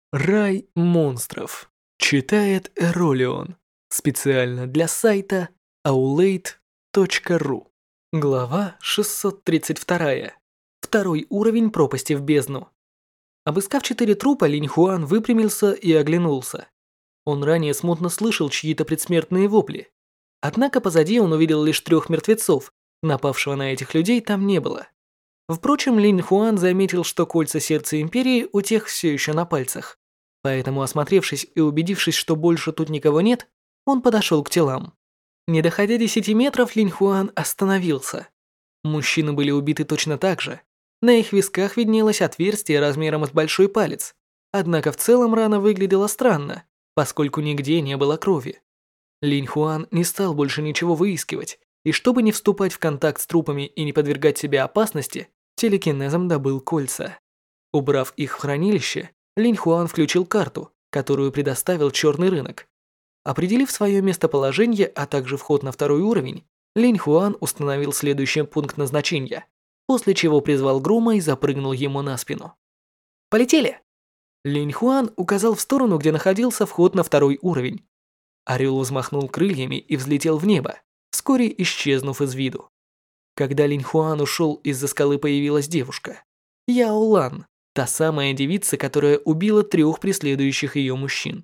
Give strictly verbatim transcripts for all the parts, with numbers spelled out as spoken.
Рай монстров. Читает Эролион. Специально для сайта аулейт точка ру. Глава шестьсот тридцать два. Второй уровень пропасти в бездну. Обыскав четыре трупа, Линь Хуан выпрямился и оглянулся. Он ранее смутно слышал чьи-то предсмертные вопли. Однако позади он увидел лишь трех мертвецов, напавшего на этих людей там не было. Впрочем, Линь Хуан заметил, что кольца сердца Империи у тех все еще на пальцах. Поэтому, осмотревшись и убедившись, что больше тут никого нет, он подошел к телам. Не доходя десяти метров, Линь Хуан остановился. Мужчины были убиты точно так же. На их висках виднелось отверстие размером с большой палец. Однако в целом рана выглядела странно, поскольку нигде не было крови. Линь Хуан не стал больше ничего выискивать, и чтобы не вступать в контакт с трупами и не подвергать себя опасности, телекинезом добыл кольца. Убрав их в хранилище, Линь Хуан включил карту, которую предоставил черный рынок. Определив свое местоположение, а также вход на второй уровень, Линь Хуан установил следующий пункт назначения, после чего призвал Грома и запрыгнул ему на спину. «Полетели!» Линь Хуан указал в сторону, где находился вход на второй уровень. Орел взмахнул крыльями и взлетел в небо, вскоре исчезнув из виду. Когда Линь Хуан ушел, из-за скалы появилась девушка. Яо Лан, та самая девица, которая убила трех преследующих ее мужчин.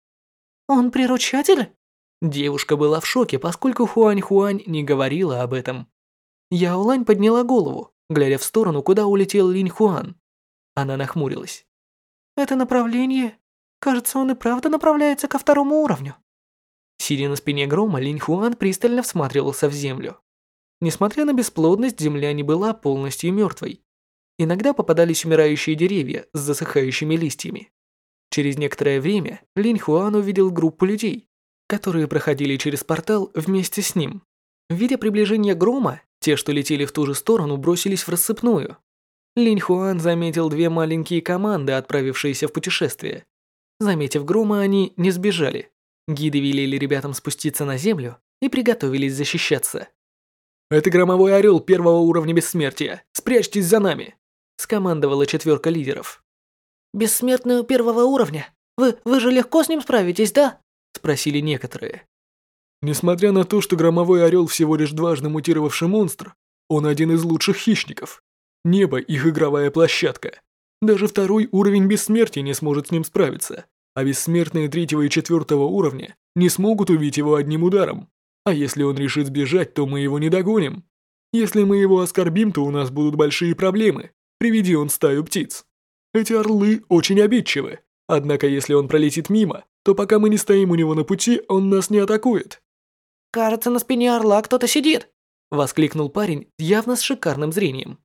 «Он приручатель?» Девушка была в шоке, поскольку Хуань-Хуань не говорила об этом. Яо Лань подняла голову, глядя в сторону, куда улетел Линь Хуан. Она нахмурилась. «Это направление? Кажется, он и правда направляется ко второму уровню». Сидя на спине Грома, Линь Хуан пристально всматривался в землю. Несмотря на бесплодность, земля не была полностью мертвой. Иногда попадались умирающие деревья с засыхающими листьями. Через некоторое время Линь Хуан увидел группу людей, которые проходили через портал вместе с ним. Видя приближение Грома, те, что летели в ту же сторону, бросились в рассыпную. Линь Хуан заметил две маленькие команды, отправившиеся в путешествие. Заметив Грома, они не сбежали. Гиды велели ребятам спуститься на землю и приготовились защищаться. «Это громовой орел первого уровня бессмертия. Спрячьтесь за нами!» – скомандовала четверка лидеров. «Бессмертную первого уровня? Вы, вы же легко с ним справитесь, да?» – спросили некоторые. Несмотря на то, что громовой орел всего лишь дважды мутировавший монстр, он один из лучших хищников. Небо – их игровая площадка. Даже второй уровень бессмертия не сможет с ним справиться, а бессмертные третьего и четвертого уровня не смогут убить его одним ударом. А если он решит сбежать, то мы его не догоним. Если мы его оскорбим, то у нас будут большие проблемы. Приведи он стаю птиц. Эти орлы очень обидчивы. Однако если он пролетит мимо, то пока мы не стоим у него на пути, он нас не атакует». «Кажется, на спине орла кто-то сидит», – воскликнул парень явно с шикарным зрением.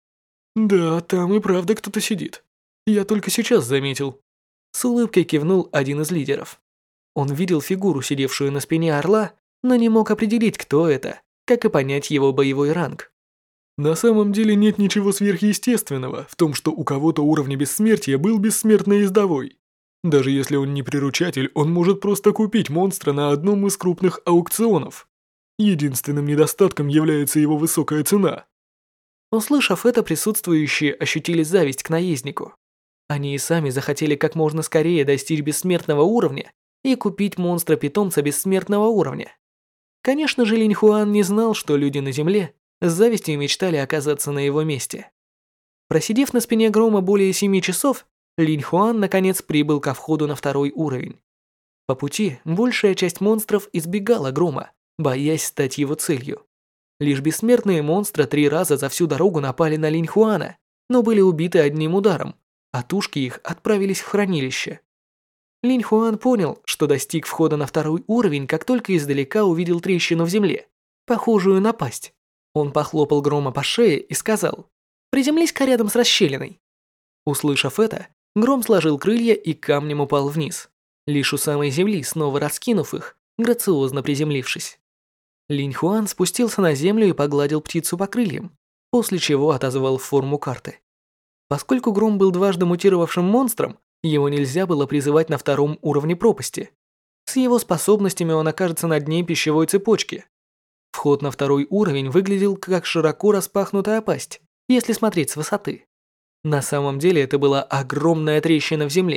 «Да, там и правда кто-то сидит. Я только сейчас заметил». С улыбкой кивнул один из лидеров. Он видел фигуру, сидевшую на спине орла, но не мог определить, кто это, как и понять его боевой ранг. На самом деле нет ничего сверхъестественного в том, что у кого-то уровня бессмертия был бессмертный ездовой. Даже если он не приручатель, он может просто купить монстра на одном из крупных аукционов. Единственным недостатком является его высокая цена. Услышав это, присутствующие ощутили зависть к наезднику. Они и сами захотели как можно скорее достичь бессмертного уровня и купить монстра-питомца бессмертного уровня. Конечно же, Линь Хуан не знал, что люди на земле с завистью мечтали оказаться на его месте. Просидев на спине Грома более семи часов, Линь Хуан наконец прибыл ко входу на второй уровень. По пути большая часть монстров избегала Грома, боясь стать его целью. Лишь бессмертные монстры три раза за всю дорогу напали на Линь Хуана, но были убиты одним ударом, а тушки их отправились в хранилище. Линь Хуан понял, что достиг входа на второй уровень, как только издалека увидел трещину в земле, похожую на пасть. Он похлопал Грома по шее и сказал: «Приземлись-ка рядом с расщелиной». Услышав это, Гром сложил крылья и камнем упал вниз, лишь у самой земли, снова раскинув их, грациозно приземлившись. Линь Хуан спустился на землю и погладил птицу по крыльям, после чего отозвал в форму карты. Поскольку Гром был дважды мутировавшим монстром, его нельзя было призывать на втором уровне пропасти. С его способностями он окажется на дне пищевой цепочки. Вход на второй уровень выглядел как широко распахнутая пасть, если смотреть с высоты. На самом деле это была огромная трещина в земле,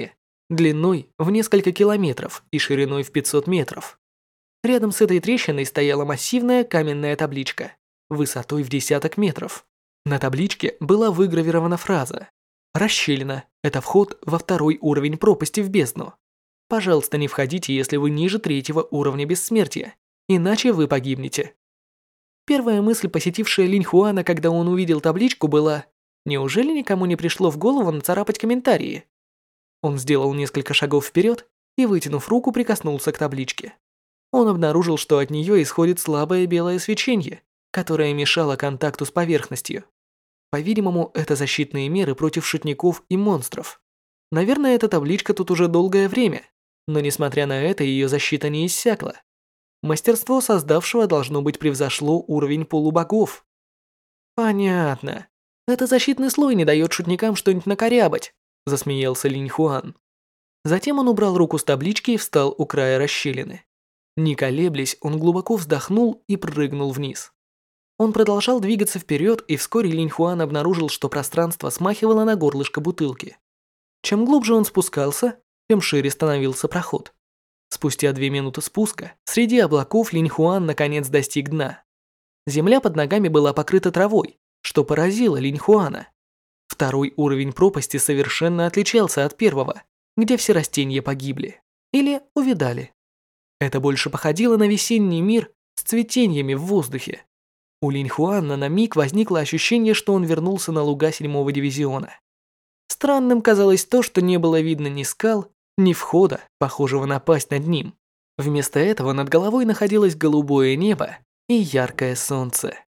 длиной в несколько километров и шириной в пятьсот метров. Рядом с этой трещиной стояла массивная каменная табличка, высотой в десяток метров. На табличке была выгравирована фраза: «Расщелина – это вход во второй уровень пропасти в бездну. Пожалуйста, не входите, если вы ниже третьего уровня бессмертия, иначе вы погибнете». Первая мысль, посетившая Линь Хуана, когда он увидел табличку, была: неужели никому не пришло в голову нацарапать комментарии? Он сделал несколько шагов вперед и, вытянув руку, прикоснулся к табличке. Он обнаружил, что от нее исходит слабое белое свечение, которое мешало контакту с поверхностью. По-видимому, это защитные меры против шутников и монстров. Наверное, эта табличка тут уже долгое время, но несмотря на это, ее защита не иссякла. Мастерство создавшего должно быть превзошло уровень полубогов. Понятно. Это защитный слой не дает шутникам что-нибудь накорябать, засмеялся Линь Хуан. Затем он убрал руку с таблички и встал у края расщелины. Не колеблясь, он глубоко вздохнул и прыгнул вниз. Он продолжал двигаться вперед, и вскоре Линь Хуан обнаружил, что пространство смахивало на горлышко бутылки. Чем глубже он спускался, тем шире становился проход. Спустя две минуты спуска, среди облаков Линь Хуан наконец достиг дна. Земля под ногами была покрыта травой, что поразило Линь Хуана. Второй уровень пропасти совершенно отличался от первого, где все растения погибли или увядали. Это больше походило на весенний мир с цветениями в воздухе. У Линь Хуана на миг возникло ощущение, что он вернулся на луга седьмого дивизиона. Странным казалось то, что не было видно ни скал, ни входа, похожего на пасть над ним. Вместо этого над головой находилось голубое небо и яркое солнце.